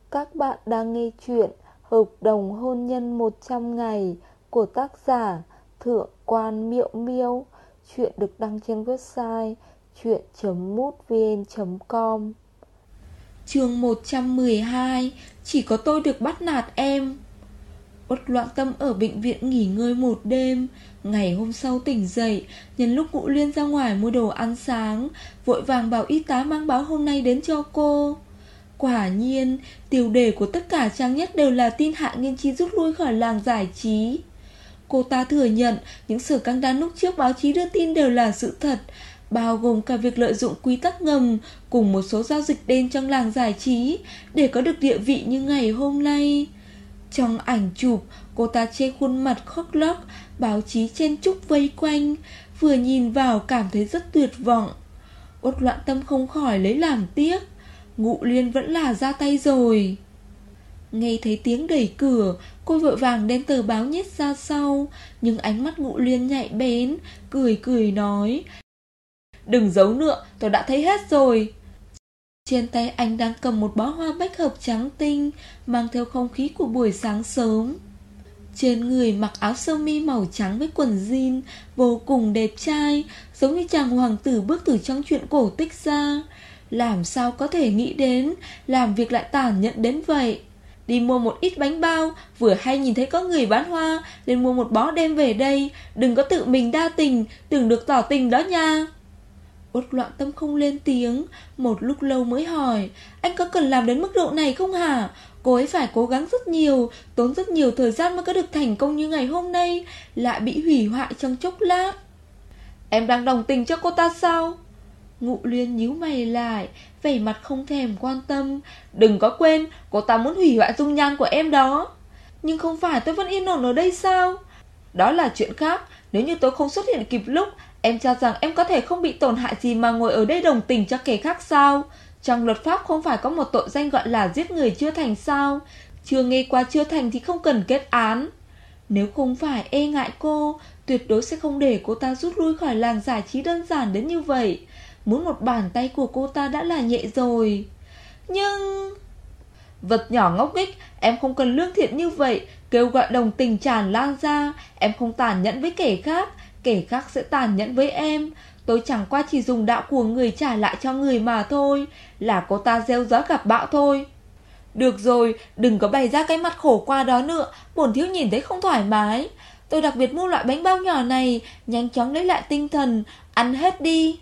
Các bạn đang nghe chuyện Hợp đồng hôn nhân 100 ngày của tác giả Thượng quan Miệu Miêu. Chuyện được đăng trên website chuyện.mútvn.com. Chương 112. Chỉ có tôi được bắt nạt em. Uất Loạn Tâm ở bệnh viện nghỉ ngơi một đêm. Ngày hôm sau tỉnh dậy, nhân lúc Ngũ Liên ra ngoài mua đồ ăn sáng, vội vàng bảo y tá mang báo hôm nay đến cho cô. Quả nhiên, tiêu đề của tất cả trang nhất đều là tin Hạ Nghiên Chi rút lui khỏi làng giải trí. Cô ta thừa nhận những sự căng đan lúc trước báo chí đưa tin đều là sự thật, bao gồm cả việc lợi dụng quy tắc ngầm cùng một số giao dịch đen trong làng giải trí để có được địa vị như ngày hôm nay. Trong ảnh chụp, cô ta che khuôn mặt khóc lóc, báo chí chen chúc vây quanh, vừa nhìn vào cảm thấy rất tuyệt vọng. Uất Loạn Tâm không khỏi lấy làm tiếc, Ngũ Liên vẫn là ra tay rồi. Nghe thấy tiếng đẩy cửa, cô vội vàng đem tờ báo nhét ra sau, nhưng ánh mắt Ngũ Liên nhạy bén, cười cười nói: "Đừng giấu nữa, tôi đã thấy hết rồi." Trên tay anh đang cầm một bó hoa bách hợp trắng tinh, mang theo không khí của buổi sáng sớm. Trên người mặc áo sơ mi màu trắng với quần jean, vô cùng đẹp trai, giống như chàng hoàng tử bước từ trong truyện cổ tích ra. Làm sao có thể nghĩ đến làm việc lại tàn nhẫn đến vậy. Đi mua một ít bánh bao, vừa hay nhìn thấy có người bán hoa, liền mua một bó đem về đây. Đừng có tự mình đa tình, đừng được tỏ tình đó nha. Uất Loạn Tâm không lên tiếng, một lúc lâu mới hỏi: "Anh có cần làm đến mức độ này không hả? Cô ấy phải cố gắng rất nhiều, tốn rất nhiều thời gian mới có được thành công như ngày hôm nay, lại bị hủy hoại trong chốc lát." "Em đang đồng tình cho cô ta sao?" Ngũ Liên nhíu mày lại, vẻ mặt không thèm quan tâm. "Đừng có quên, cô ta muốn hủy hoại dung nhan của em đó." "Nhưng không phải tôi vẫn yên ổn ở đây sao?" "Đó là chuyện khác. Nếu như tôi không xuất hiện kịp lúc, em cho rằng em có thể không bị tổn hại gì mà ngồi ở đây đồng tình cho kẻ khác sao? Trong luật pháp không phải có một tội danh gọi là giết người chưa thành sao? Chưa nghe qua chưa thành thì không cần kết án. Nếu không phải e ngại cô, tuyệt đối sẽ không để cô ta rút lui khỏi làng giải trí đơn giản đến như vậy. Muốn một bàn tay của cô ta đã là nhẹ rồi." "Nhưng..." "Vật nhỏ ngốc nghếch, em không cần lương thiện như vậy. Kêu gọi đồng tình tràn lan ra. Em không tàn nhẫn với kẻ khác, kẻ khác sẽ tàn nhẫn với em. Tôi chẳng qua chỉ dùng đạo của người trả lại cho người mà thôi. Là cô ta gieo gió gặp bão thôi." "Được rồi, đừng có bày ra cái mặt khổ qua đó nữa, bổn thiếu nhìn thấy không thoải mái. Tôi đặc biệt mua loại bánh bao nhỏ này, nhanh chóng lấy lại tinh thần, ăn hết đi."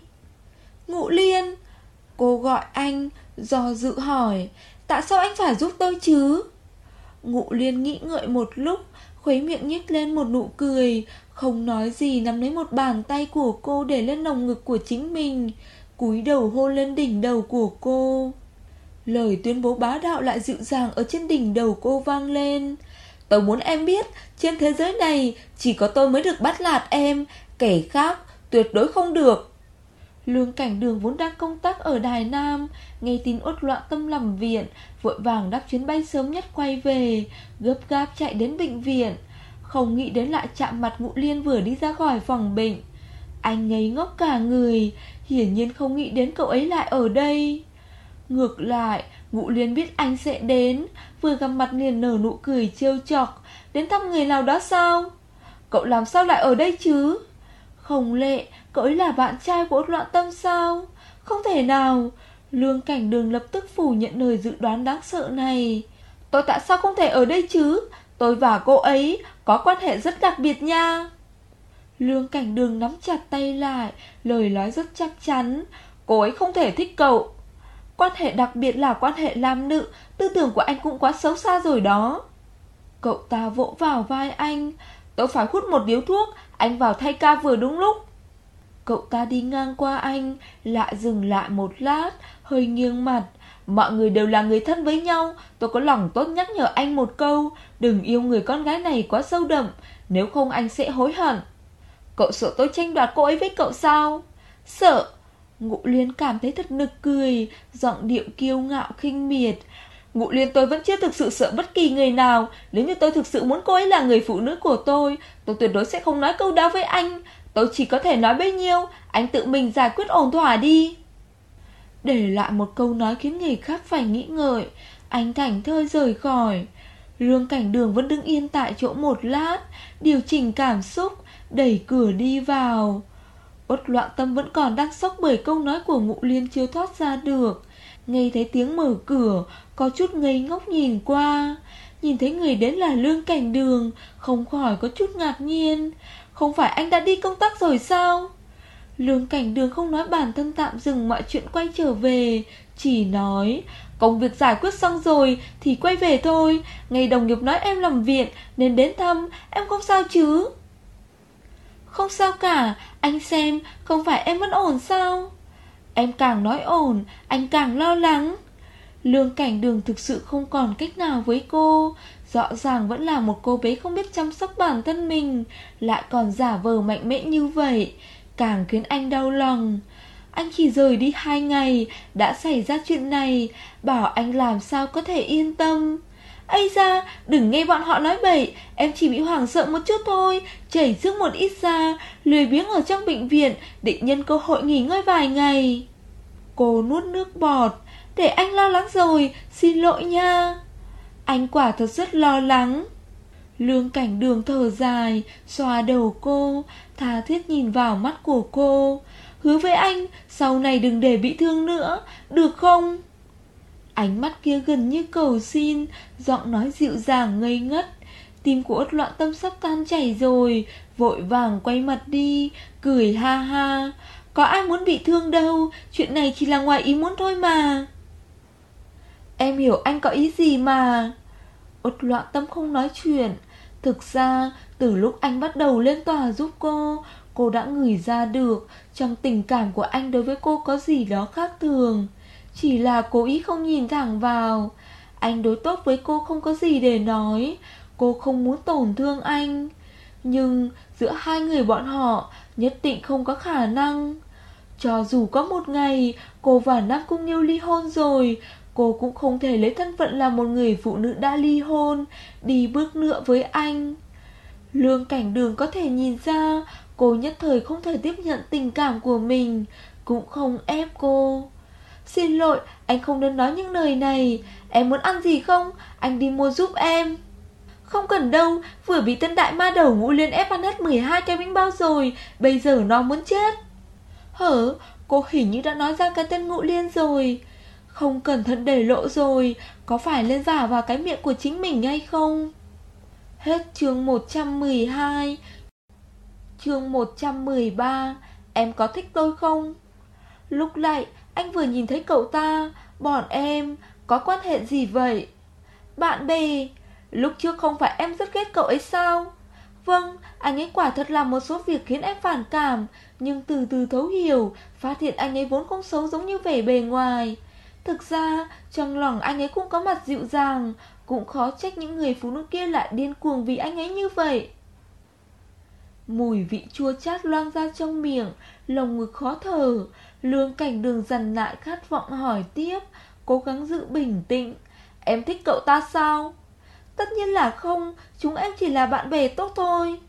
"Ngũ Liên," cô gọi anh, do dự hỏi: "Tại sao anh phải giúp tôi chứ?" Ngũ Liên nghĩ ngợi một lúc, khuấy miệng nhếch lên một nụ cười, không nói gì, nắm lấy một bàn tay của cô để lên lồng ngực của chính mình, cúi đầu hôn lên đỉnh đầu của cô. Lời tuyên bố bá đạo lại dịu dàng ở trên đỉnh đầu cô vang lên: "Tôi muốn em biết, trên thế giới này chỉ có tôi mới được bắt nạt em, kẻ khác tuyệt đối không được." Lương Cảnh Đường vốn đang công tác ở Đài Nam, nghe tin Uất Loạn Tâm nằm viện, vội vàng đáp chuyến bay sớm nhất quay về, gấp gáp chạy đến bệnh viện. Không nghĩ đến lại chạm mặt Ngũ Liên vừa đi ra khỏi phòng bệnh. Anh ngây ngốc cả người, hiển nhiên không nghĩ đến cậu ấy lại ở đây. Ngược lại, Ngũ Liên biết anh sẽ đến, vừa gặp mặt liền nở nụ cười trêu chọc: "Đến thăm người nào đó sao? Cậu làm sao lại ở đây chứ? Không lẽ cậu ấy là bạn trai của Uất Loạn Tâm sao? Không thể nào." Lương Cảnh Đường lập tức phủ nhận lời dự đoán đáng sợ này. "Tôi tại sao không thể ở đây chứ? Tôi và cô ấy có quan hệ rất đặc biệt nha." Lương Cảnh Đường nắm chặt tay lại, lời nói rất chắc chắn: "Cô ấy không thể thích cậu." "Quan hệ đặc biệt là quan hệ nam nữ, tư tưởng của anh cũng quá xấu xa rồi đó." Cậu ta vỗ vào vai anh: "Tôi phải hút một điếu thuốc, anh vào thay ca vừa đúng lúc." Cậu ta đi ngang qua anh, lại dừng lại một lát, hơi nghiêng mặt: "Mọi người đều là người thân với nhau, tôi có lòng tốt nhắc nhở anh một câu, đừng yêu người con gái này quá sâu đậm, nếu không anh sẽ hối hận." "Cậu sợ tôi tranh đoạt cô ấy với cậu sao?" "Sợ." Ngũ Liên cảm thấy thật nực cười, giọng điệu kiêu ngạo khinh miệt: "Ngũ Liên, tôi vẫn chưa thực sự sợ bất kỳ người nào. Nếu như tôi thực sự muốn cô ấy là người phụ nữ của tôi tuyệt đối sẽ không nói câu đó với anh. Tôi chỉ có thể nói bấy nhiêu, anh tự mình giải quyết ổn thỏa đi." Để lại một câu nói khiến người khác phải nghĩ ngợi, anh thảnh thơi rời khỏi. Lương Cảnh Đường vẫn đứng yên tại chỗ một lát, điều chỉnh cảm xúc, đẩy cửa đi vào. Uất Loạn Tâm vẫn còn đang sốc bởi câu nói của Ngụ Liên chưa thoát ra được. Nghe thấy tiếng mở cửa, có chút ngây ngốc nhìn qua. Nhìn thấy người đến là Lương Cảnh Đường, không khỏi có chút ngạc nhiên. Không phải anh đã đi công tác rồi sao? Lương Cảnh Đường không nói bản thân tạm dừng mọi chuyện quay trở về, chỉ nói công việc giải quyết xong rồi thì quay về thôi. Ngày đồng nghiệp nói em nằm viện nên đến thăm, em không sao chứ? Không sao cả, anh xem, không phải em vẫn ổn sao? Em càng nói ổn, anh càng lo lắng. Lương Cảnh Đường thực sự không còn cách nào với cô. Rõ ràng vẫn là một cô bé không biết chăm sóc bản thân mình, lại còn giả vờ mạnh mẽ như vậy, càng khiến anh đau lòng. Anh chỉ rời đi 2 ngày đã xảy ra chuyện này, bảo anh làm sao có thể yên tâm. Ây da, đừng nghe bọn họ nói bậy, em chỉ bị hoảng sợ một chút thôi, chảy sức một ít da, lười biếng ở trong bệnh viện, định nhân cơ hội nghỉ ngơi vài ngày. Cô nuốt nước bọt. Để anh lo lắng rồi, xin lỗi nha. Anh quả thật rất lo lắng. Lương Cảnh Đường thở dài, xoa đầu cô, tha thiết nhìn vào mắt của cô. Hứa với anh, sau này đừng để bị thương nữa, được không? Ánh mắt kia gần như cầu xin, giọng nói dịu dàng ngây ngất. Tim của Uất Loạn Tâm sắp tan chảy rồi, vội vàng quay mặt đi, cười ha ha. Có ai muốn bị thương đâu, chuyện này chỉ là ngoài ý muốn thôi mà. Em hiểu anh có ý gì mà. Uất Loạn Tâm không nói chuyện. Thực ra từ lúc anh bắt đầu lên tòa giúp cô đã ngửi ra được trong tình cảm của anh đối với cô có gì đó khác thường. Chỉ là cố ý không nhìn thẳng vào. Anh đối tốt với cô không có gì để nói. Cô không muốn tổn thương anh. Nhưng giữa hai người bọn họ nhất định không có khả năng. Cho dù có một ngày cô và Nam Cung Nghiêu ly hôn rồi, cô cũng không thể lấy thân phận là một người phụ nữ đã ly hôn đi bước nữa với anh. Lương Cảnh Đường có thể nhìn ra cô nhất thời không thể tiếp nhận tình cảm của mình, cũng không ép cô. Xin lỗi, anh không nên nói những lời này. Em muốn ăn gì không? Anh đi mua giúp em. Không cần đâu, vừa bị tên đại ma đầu Ngũ Liên ép ăn hết 12 cái bánh bao rồi, bây giờ nó muốn chết. Hở, cô hình như đã nói ra cái tên Ngũ Liên rồi. Không cẩn thận để lộ rồi, có phải lên vả vào cái miệng của chính mình hay không? Hết chương 112. Chương 113. Em có thích tôi không? Lúc lại anh vừa nhìn thấy cậu ta. Bọn em có quan hệ gì vậy? Bạn bè. Lúc trước không phải em rất ghét cậu ấy sao? Vâng, anh ấy quả thật làm một số việc khiến em phản cảm, nhưng từ từ thấu hiểu, phát hiện anh ấy vốn không xấu giống như vẻ bề ngoài. Thực ra trong lòng anh ấy cũng có mặt dịu dàng, cũng khó trách những người phụ nữ kia lại điên cuồng vì anh ấy như vậy. Mùi vị chua chát loang ra trong miệng, lồng ngực khó thở. Lương Cảnh Đường dằn lại khát vọng hỏi tiếp, cố gắng giữ bình tĩnh. Em thích cậu ta sao? Tất nhiên là không, chúng em chỉ là bạn bè tốt thôi.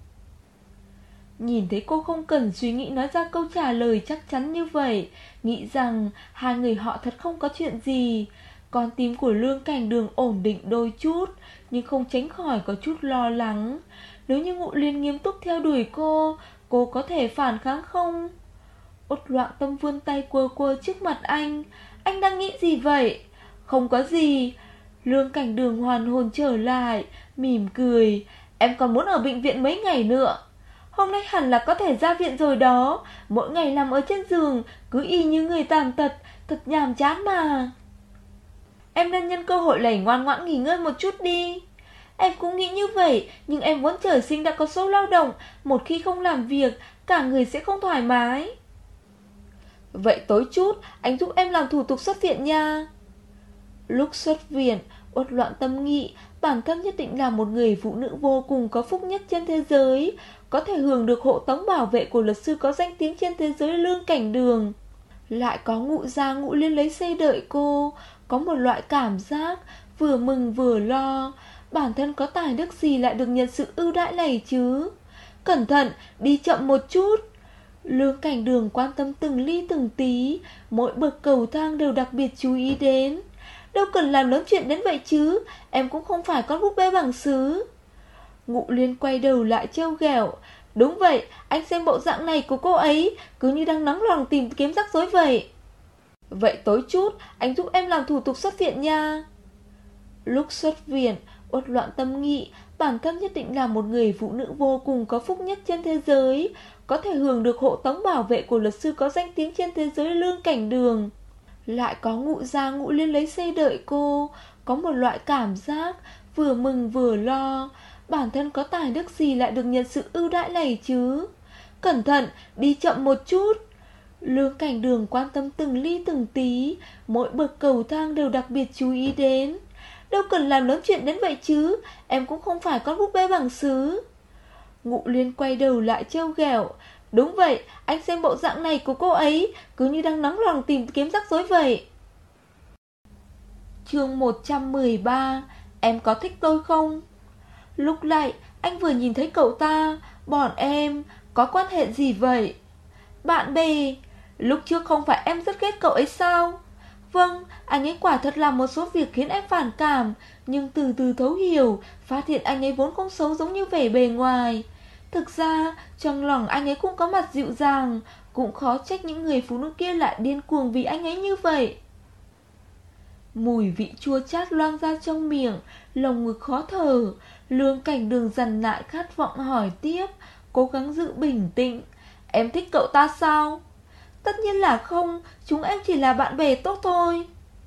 Nhìn thấy cô không cần suy nghĩ nói ra câu trả lời chắc chắn như vậy, nghĩ rằng hai người họ thật không có chuyện gì. Con tim của Lương Cảnh Đường ổn định đôi chút, nhưng không tránh khỏi có chút lo lắng. Nếu như Ngụ Liên nghiêm túc theo đuổi cô có thể phản kháng không? Uất Loạn Tâm vươn tay quơ quơ trước mặt anh. Anh đang nghĩ gì vậy? Không có gì. Lương Cảnh Đường hoàn hồn trở lại, mỉm cười. Em còn muốn ở bệnh viện mấy ngày nữa? Hôm nay hẳn là có thể ra viện rồi đó. Mỗi ngày nằm ở trên giường, cứ y như người tàn tật, thật nhàm chán mà. Em nên nhân cơ hội này ngoan ngoãn nghỉ ngơi một chút đi. Em cũng nghĩ như vậy, nhưng em vốn trời sinh đã có số lao động, một khi không làm việc, cả người sẽ không thoải mái. Vậy tối chút, anh giúp em làm thủ tục xuất viện nha. Lúc xuất viện, Uất Loạn Tâm nghĩ bản thân nhất định là một người phụ nữ vô cùng có phúc nhất trên thế giới, có thể hưởng được hộ tống bảo vệ của luật sư có danh tiếng trên thế giới Lương Cảnh Đường. Lại có Ngụ Gia Ngụ Liên lấy xe đợi cô, có một loại cảm giác vừa mừng vừa lo. Bản thân có tài đức gì lại được nhận sự ưu đãi này chứ? Cẩn thận, đi chậm một chút. Lương Cảnh Đường quan tâm từng ly từng tí, mỗi bậc cầu thang đều đặc biệt chú ý đến. Đâu cần làm lớn chuyện đến vậy chứ, em cũng không phải con búp bê bằng sứ. Ngụ Liên quay đầu lại trêu ghẹo. Đúng vậy, anh xem bộ dạng này của cô ấy, cứ như đang nóng lòng tìm kiếm rắc rối vậy. Vậy tối chút, anh giúp em làm thủ tục xuất viện nha. Lúc xuất viện, Uất Loạn Tâm nghĩ bản thân nhất định là một người phụ nữ vô cùng có phúc nhất trên thế giới, có thể hưởng được hộ tống bảo vệ của luật sư có danh tiếng trên thế giới Lương Cảnh Đường. Lại có Ngụ Gia Ngụ Liên lấy xe đợi cô, có một loại cảm giác vừa mừng vừa lo. Bản thân có tài đức gì lại được nhận sự ưu đãi này chứ? Cẩn thận, đi chậm một chút. Lương Cảnh Đường quan tâm từng ly từng tí, mỗi bậc cầu thang đều đặc biệt chú ý đến. Đâu cần làm lớn chuyện đến vậy chứ, em cũng không phải con búp bê bằng sứ. Ngụ Liên quay đầu lại trêu ghẹo. Đúng vậy, anh xem bộ dạng này của cô ấy, cứ như đang nóng lòng tìm kiếm rắc rối vậy. Chương 113. Em có thích tôi không? Lúc lại, anh vừa nhìn thấy cậu ta. Bọn em có quan hệ gì vậy? Bạn bè. Lúc trước không phải em rất ghét cậu ấy sao? Vâng, anh ấy quả thật làm một số việc khiến em phản cảm, nhưng từ từ thấu hiểu, phát hiện anh ấy vốn không xấu giống như vẻ bề ngoài. Thực ra, trong lòng anh ấy cũng có mặt dịu dàng, cũng khó trách những người phụ nữ kia lại điên cuồng vì anh ấy như vậy. Mùi vị chua chát loang ra trong miệng, lồng ngực khó thở. Lương Cảnh Đường dằn lại khát vọng hỏi tiếp, cố gắng giữ bình tĩnh. Em thích cậu ta sao? Tất nhiên là không, chúng em chỉ là bạn bè tốt thôi.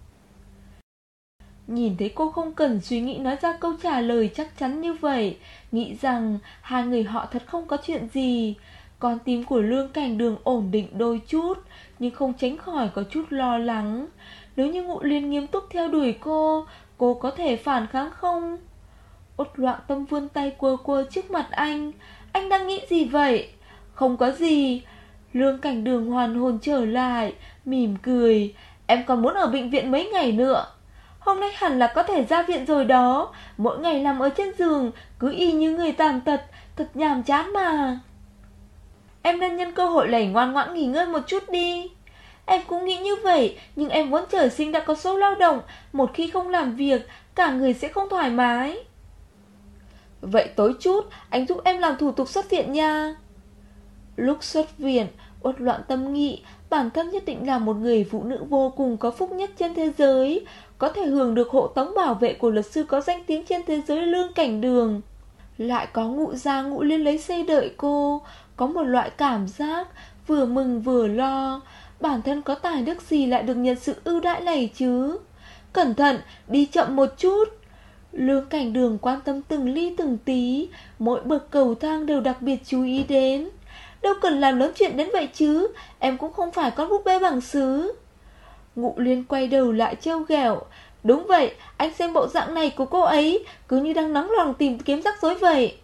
Nhìn thấy cô không cần suy nghĩ nói ra câu trả lời chắc chắn như vậy, nghĩ rằng hai người họ thật không có chuyện gì. Con tim của Lương Cảnh Đường ổn định đôi chút, nhưng không tránh khỏi có chút lo lắng. Nếu như Ngụ Liên nghiêm túc theo đuổi cô có thể phản kháng không? Uất Loạn Tâm vươn tay quơ quơ trước mặt anh. Anh đang nghĩ gì vậy? Không có gì. Lương Cảnh Đường hoàn hồn trở lại, mỉm cười. Em còn muốn ở bệnh viện mấy ngày nữa. Hôm nay hẳn là có thể ra viện rồi đó. Mỗi ngày nằm ở trên giường, cứ y như người tàn tật, thật nhàm chán mà. Em nên nhân cơ hội này ngoan ngoãn nghỉ ngơi một chút đi. Em cũng nghĩ như vậy, nhưng em vốn trời sinh đã có số lao động, một khi không làm việc, cả người sẽ không thoải mái. Vậy tối chút, anh giúp em làm thủ tục xuất viện nha. Lúc xuất viện, Uất Loạn Tâm nghĩ bản thân nhất định là một người phụ nữ vô cùng có phúc nhất trên thế giới, có thể hưởng được hộ tống bảo vệ của luật sư có danh tiếng trên thế giới Lương Cảnh Đường. Lại có Ngụ Gia Ngụ Liên lấy xe đợi cô, có một loại cảm giác vừa mừng vừa lo. Bản thân có tài đức gì lại được nhận sự ưu đãi này chứ? Cẩn thận, đi chậm một chút. Lương Cảnh Đường quan tâm từng ly từng tí, mỗi bậc cầu thang đều đặc biệt chú ý đến. Đâu cần làm lớn chuyện đến vậy chứ, em cũng không phải con búp bê bằng sứ. Ngụ Liên quay đầu lại trêu ghẹo. Đúng vậy, anh xem bộ dạng này của cô ấy, cứ như đang nóng lòng tìm kiếm rắc rối vậy.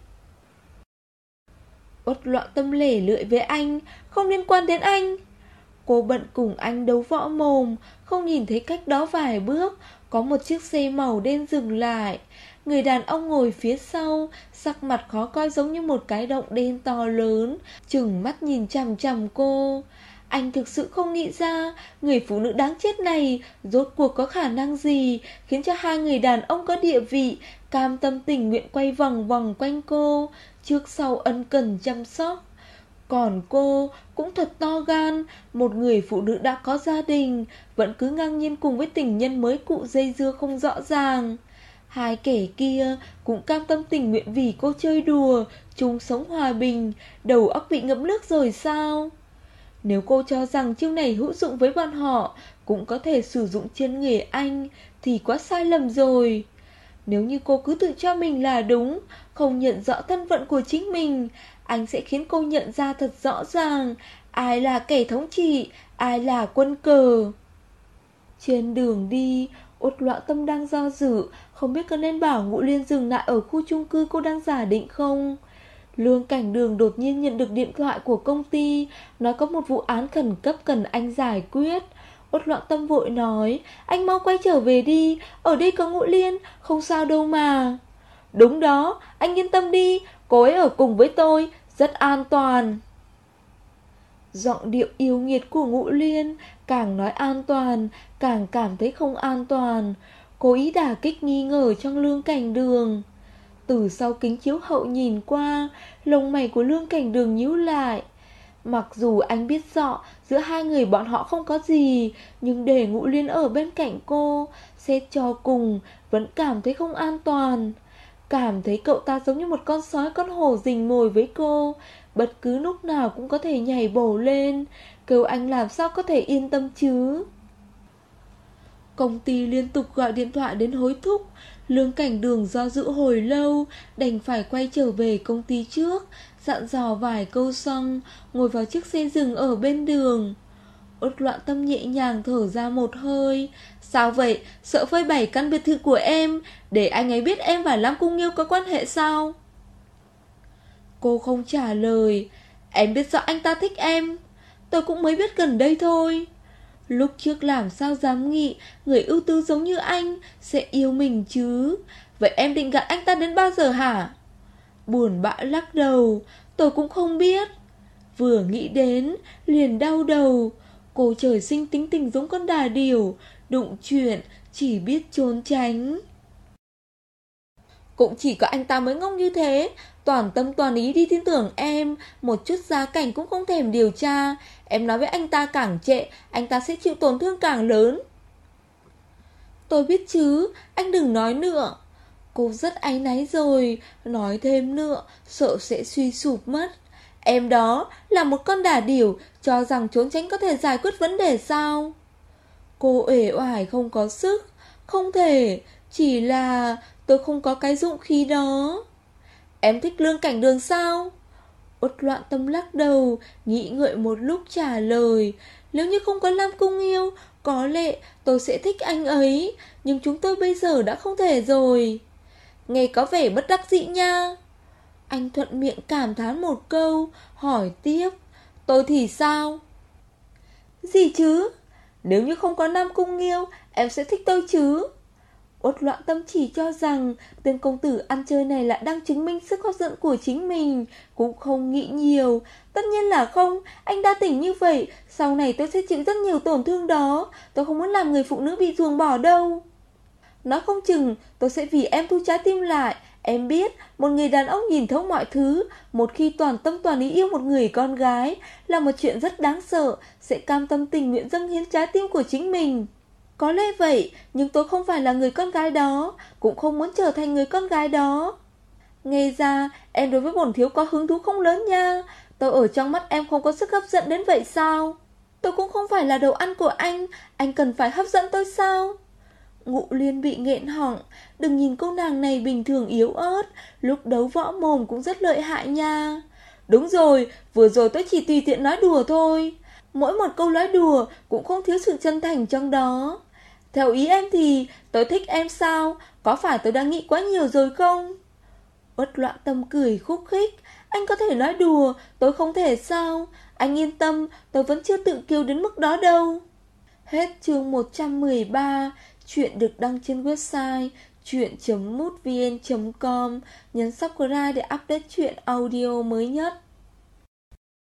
Uất Loạn Tâm lể lưỡi với anh, không liên quan đến anh. Cô bận cùng anh đấu võ mồm, không nhìn thấy cách đó vài bước, có một chiếc xe màu đen dừng lại. Người đàn ông ngồi phía sau, sắc mặt khó coi giống như một cái động đen to lớn, trừng mắt nhìn chằm chằm cô. Anh thực sự không nghĩ ra người phụ nữ đáng chết này rốt cuộc có khả năng gì khiến cho hai người đàn ông có địa vị cam tâm tình nguyện quay vòng vòng quanh cô, trước sau ân cần chăm sóc. Còn cô cũng thật to gan, một người phụ nữ đã có gia đình vẫn cứ ngang nhiên cùng với tình nhân mới cụ dây dưa không rõ ràng. Hai kẻ kia cũng cam tâm tình nguyện vì cô chơi đùa, chung sống hòa bình, đầu óc bị ngậm nước rồi sao? Nếu cô cho rằng chiêu này hữu dụng với bọn họ, cũng có thể sử dụng trên người anh, thì quá sai lầm rồi. Nếu như cô cứ tự cho mình là đúng, không nhận rõ thân phận của chính mình, anh sẽ khiến cô nhận ra thật rõ ràng ai là kẻ thống trị, ai là quân cờ. Trên đường đi, Uất Loạn Tâm đang do dự, không biết có nên bảo Ngụ Liên dừng lại ở khu chung cư cô đang giả định không. Lương Cảnh Đường đột nhiên nhận được điện thoại của công ty, nói có một vụ án khẩn cấp cần anh giải quyết. Uất Loạn Tâm vội nói, anh mau quay trở về đi, ở đây có Ngụ Liên, không sao đâu mà. Đúng đó, anh yên tâm đi, cô ấy ở cùng với tôi, rất an toàn. Giọng điệu yêu nghiệt của Ngũ Liên, càng nói an toàn, càng cảm thấy không an toàn, cố ý đả kích nghi ngờ trong Lương Cảnh Đường. Từ sau kính chiếu hậu nhìn qua, lông mày của Lương Cảnh Đường nhíu lại. Mặc dù anh biết rõ giữa hai người bọn họ không có gì, nhưng để Ngũ Liên ở bên cạnh cô, xét cho cùng, vẫn cảm thấy không an toàn. Cảm thấy cậu ta giống như một con sói con hổ rình mồi với cô, bất cứ lúc nào cũng có thể nhảy bổ lên, kêu anh làm sao có thể yên tâm chứ. Công ty liên tục gọi điện thoại đến hối thúc. Lương Cảnh Đường do dự hồi lâu, đành phải quay trở về công ty trước, dặn dò vài câu xong, ngồi vào chiếc xe dừng ở bên đường. Uất Loạn Tâm nhẹ nhàng thở ra một hơi. Sao vậy? Sợ phơi bày căn biệt thự của em, để anh ấy biết em và Lam Cung Nghiêu có quan hệ sao? Cô không trả lời. Em biết rõ anh ta thích em. Tôi cũng mới biết gần đây thôi. Lúc trước làm sao dám nghĩ người ưu tú giống như anh sẽ yêu mình chứ. Vậy em định gạt anh ta đến bao giờ hả? Buồn bã lắc đầu. Tôi cũng không biết. Vừa nghĩ đến liền đau đầu. Cô trời sinh tính tình giống con đà điểu, đụng chuyện chỉ biết trốn tránh. Cũng chỉ có anh ta mới ngốc như thế, toàn tâm toàn ý đi tin tưởng em, một chút gia cảnh cũng không thèm điều tra. Em nói với anh ta càng trệ, anh ta sẽ chịu tổn thương càng lớn. Tôi biết chứ, anh đừng nói nữa. Cô rất áy náy rồi, nói thêm nữa, sợ sẽ suy sụp mất. Em đó là một con đà điểu, cho rằng trốn tránh có thể giải quyết vấn đề sao? Cô uể oải không có sức. Không thể, chỉ là tôi không có cái dụng khí đó. Em thích Lương Cảnh Đường sao? Uất Loạn Tâm lắc đầu, nghĩ ngợi một lúc trả lời. Nếu như không có Lam Cung Nghiêu, có lẽ tôi sẽ thích anh ấy, nhưng chúng tôi bây giờ đã không thể rồi. Nghe có vẻ bất đắc dĩ nha. Anh thuận miệng cảm thán một câu, hỏi tiếp. Tôi thì sao? Gì chứ? Nếu như không có Nam Cung Nghiêu, em sẽ thích tôi chứ? Uất Loạn Tâm chỉ cho rằng tên công tử ăn chơi này lại đang chứng minh sức hấp dẫn của chính mình, cũng không nghĩ nhiều. Tất nhiên là không, anh đã tỉnh như vậy, sau này tôi sẽ chịu rất nhiều tổn thương đó. Tôi không muốn làm người phụ nữ bị ruồng bỏ đâu. Nói không chừng tôi sẽ vì em thu trái tim lại. Em biết, một người đàn ông nhìn thấu mọi thứ, một khi toàn tâm toàn ý yêu một người con gái là một chuyện rất đáng sợ, sẽ cam tâm tình nguyện dâng hiến trái tim của chính mình. Có lẽ vậy, nhưng tôi không phải là người con gái đó, cũng không muốn trở thành người con gái đó. Nghe ra, em đối với bổn thiếu có hứng thú không lớn nha. Tôi ở trong mắt em không có sức hấp dẫn đến vậy sao? Tôi cũng không phải là đồ ăn của anh cần phải hấp dẫn tôi sao? Ngụ Liên bị nghẹn họng. Đừng nhìn cô nàng này bình thường yếu ớt, lúc đấu võ mồm cũng rất lợi hại nha. Đúng rồi, vừa rồi tôi chỉ tùy tiện nói đùa thôi. Mỗi một câu nói đùa cũng không thiếu sự chân thành trong đó. Theo ý em thì tôi thích em sao? Có phải tôi đang nghĩ quá nhiều rồi không? Uất Loạn Tâm cười khúc khích. Anh có thể nói đùa, tôi không thể sao? Anh yên tâm, tôi vẫn chưa tự kiêu đến mức đó đâu. Hết chương 113. Chuyện được đăng trên website chuyện.mútvn.com. Nhấn subscribe để update chuyện audio mới nhất.